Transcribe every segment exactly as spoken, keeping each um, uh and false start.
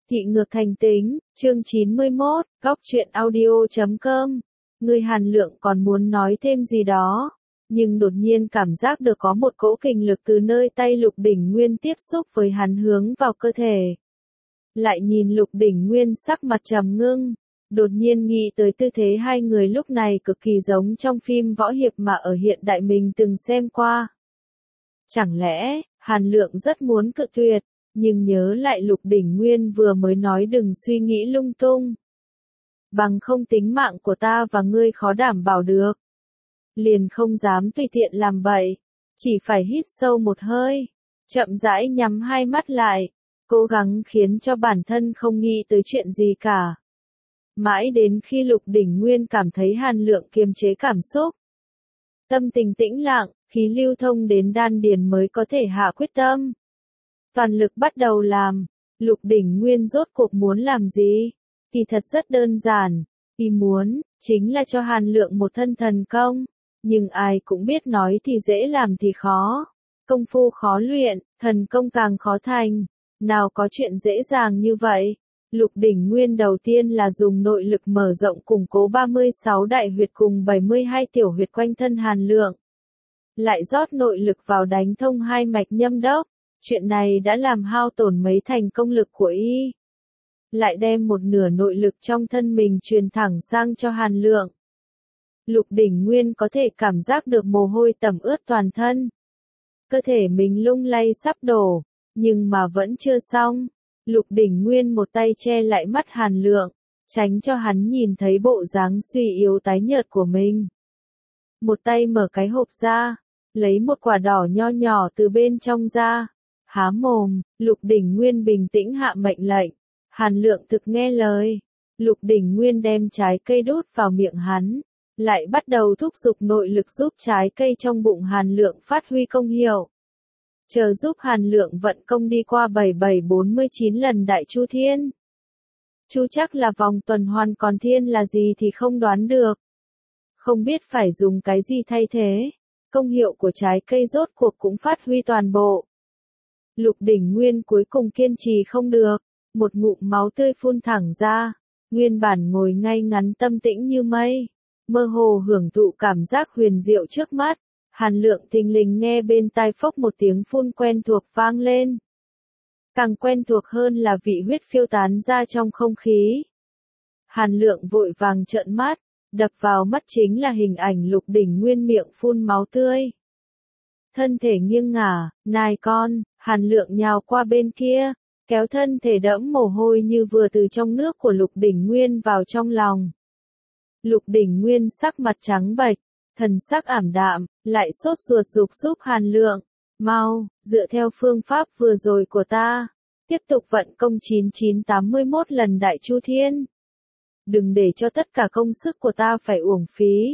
Thị ngược thành tính, chương chín mươi mốt, góc truyện audio chấm com. Người Hàn Lượng còn muốn nói thêm gì đó, nhưng đột nhiên cảm giác được có một cỗ kình lực từ nơi tay Lục Đỉnh Nguyên tiếp xúc với hắn hướng vào cơ thể. Lại nhìn Lục Đỉnh Nguyên sắc mặt trầm ngưng, đột nhiên nghĩ tới tư thế hai người lúc này cực kỳ giống trong phim võ hiệp mà ở hiện đại mình từng xem qua. Chẳng lẽ, Hàn Lượng rất muốn cự tuyệt, nhưng nhớ lại Lục Đỉnh Nguyên vừa mới nói đừng suy nghĩ lung tung. Bằng không tính mạng của ta và ngươi khó đảm bảo được. Liền không dám tùy tiện làm bậy, chỉ phải hít sâu một hơi, chậm rãi nhắm hai mắt lại, cố gắng khiến cho bản thân không nghĩ tới chuyện gì cả. Mãi đến khi Lục Đỉnh Nguyên cảm thấy Hàn Lượng kiềm chế cảm xúc, tâm tình tĩnh lặng, khí lưu thông đến đan điền mới có thể hạ quyết tâm. Toàn lực bắt đầu làm, Lục Đỉnh Nguyên rốt cuộc muốn làm gì? Thì thật rất đơn giản, ý muốn, chính là cho Hàn Lượng một thân thần công. Nhưng ai cũng biết nói thì dễ làm thì khó. Công phu khó luyện, thần công càng khó thành. Nào có chuyện dễ dàng như vậy? Lục Đỉnh Nguyên đầu tiên là dùng nội lực mở rộng củng cố ba mươi sáu đại huyệt cùng bảy mươi hai tiểu huyệt quanh thân Hàn Lượng. Lại rót nội lực vào đánh thông hai mạch nhâm đốc. Chuyện này đã làm hao tổn mấy thành công lực của y. Lại đem một nửa nội lực trong thân mình truyền thẳng sang cho Hàn Lượng. Lục Đỉnh Nguyên có thể cảm giác được mồ hôi tẩm ướt toàn thân. Cơ thể mình lung lay sắp đổ, nhưng mà vẫn chưa xong. Lục Đỉnh Nguyên một tay che lại mắt Hàn Lượng, tránh cho hắn nhìn thấy bộ dáng suy yếu tái nhợt của mình. Một tay mở cái hộp ra, lấy một quả đỏ nho nhỏ từ bên trong ra. Há mồm, Lục Đỉnh Nguyên bình tĩnh hạ mệnh lệnh. Hàn Lượng thực nghe lời. Lục Đỉnh Nguyên đem trái cây đút vào miệng hắn, lại bắt đầu thúc giục nội lực giúp trái cây trong bụng Hàn Lượng phát huy công hiệu. Chờ giúp Hàn Lượng vận công đi qua bảy bảy bốn mươi chín lần Đại Chu Thiên. Chu chắc là vòng tuần hoàn, còn thiên là gì thì không đoán được. Không biết phải dùng cái gì thay thế. Công hiệu của trái cây rốt cuộc cũng phát huy toàn bộ. Lục Đỉnh Nguyên cuối cùng kiên trì không được, một ngụm máu tươi phun thẳng ra, nguyên bản ngồi ngay ngắn tâm tĩnh như mây, mơ hồ hưởng thụ cảm giác huyền diệu trước mắt, Hàn Lượng thình lình nghe bên tai phốc một tiếng phun quen thuộc vang lên. Càng quen thuộc hơn là vị huyết phiêu tán ra trong không khí. Hàn Lượng vội vàng trợn mắt, đập vào mắt chính là hình ảnh Lục Đỉnh Nguyên miệng phun máu tươi. Thân thể nghiêng ngả, nài con, Hàn Lượng nhào qua bên kia, kéo thân thể đẫm mồ hôi như vừa từ trong nước của Lục Đỉnh Nguyên vào trong lòng. Lục Đỉnh Nguyên sắc mặt trắng bệch, thần sắc ảm đạm, lại sốt ruột giục giúp Hàn Lượng. Mau, dựa theo phương pháp vừa rồi của ta, tiếp tục vận công chín chín tám mươi mốt lần Đại Chu Thiên. Đừng để cho tất cả công sức của ta phải uổng phí.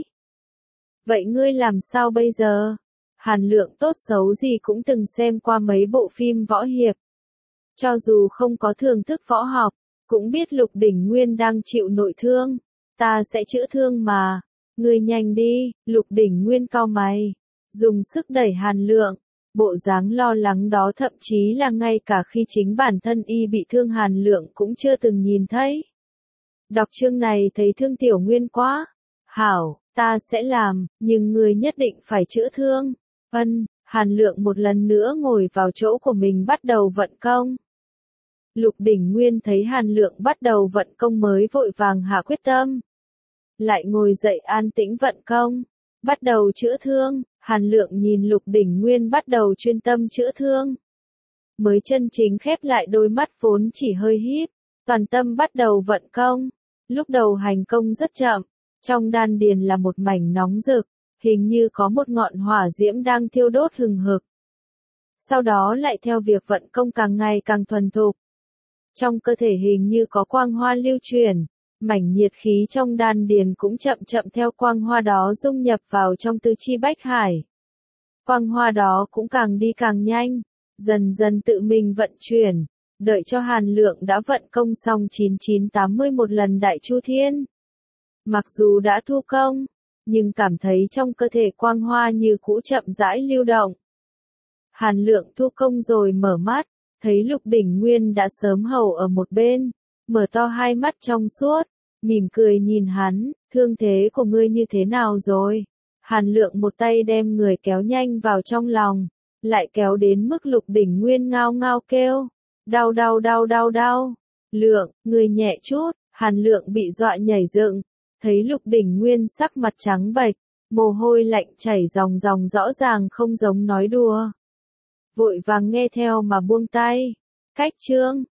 Vậy ngươi làm sao bây giờ? Hàn Lượng tốt xấu gì cũng từng xem qua mấy bộ phim võ hiệp. Cho dù không có thưởng thức võ học, cũng biết Lục Đỉnh Nguyên đang chịu nội thương. Ta sẽ chữa thương mà. Ngươi nhanh đi, Lục Đỉnh Nguyên cau mày, dùng sức đẩy Hàn Lượng. Bộ dáng lo lắng đó thậm chí là ngay cả khi chính bản thân y bị thương Hàn Lượng cũng chưa từng nhìn thấy. Đọc chương này thấy thương Tiểu Nguyên quá. Hảo, ta sẽ làm, nhưng ngươi nhất định phải chữa thương. Ân, Hàn Lượng một lần nữa ngồi vào chỗ của mình bắt đầu vận công. Lục Đỉnh Nguyên thấy Hàn Lượng bắt đầu vận công mới vội vàng hạ quyết tâm. Lại ngồi dậy an tĩnh vận công, bắt đầu chữa thương. Hàn Lượng nhìn Lục Đỉnh Nguyên bắt đầu chuyên tâm chữa thương, mới chân chính khép lại đôi mắt vốn chỉ hơi híp, toàn tâm bắt đầu vận công. Lúc đầu hành công rất chậm, trong đan điền là một mảnh nóng rực, hình như có một ngọn hỏa diễm đang thiêu đốt hừng hực. Sau đó lại theo việc vận công càng ngày càng thuần thục. Trong cơ thể hình như có quang hoa lưu chuyển, mảnh nhiệt khí trong đan điền cũng chậm chậm theo quang hoa đó dung nhập vào trong tứ chi bách hải. Quang hoa đó cũng càng đi càng nhanh, dần dần tự mình vận chuyển, đợi cho Hàn Lượng đã vận công xong chín chín tám mươi một lần Đại Chu Thiên. Mặc dù đã thu công, nhưng cảm thấy trong cơ thể quang hoa như cũ chậm rãi lưu động. Hàn Lượng thu công rồi mở mắt, thấy Lục Đỉnh Nguyên đã sớm hầu ở một bên, mở to hai mắt trong suốt, mỉm cười nhìn hắn, thương thế của ngươi như thế nào rồi? Hàn Lượng một tay đem người kéo nhanh vào trong lòng, lại kéo đến mức Lục Đỉnh Nguyên ngao ngao kêu, đau đau đau đau đau. Lượng, người nhẹ chút, Hàn Lượng bị dọa nhảy dựng, thấy Lục Đỉnh Nguyên sắc mặt trắng bệch, mồ hôi lạnh chảy ròng ròng rõ ràng không giống nói đùa. Vội vàng nghe theo mà buông tay. Cách chương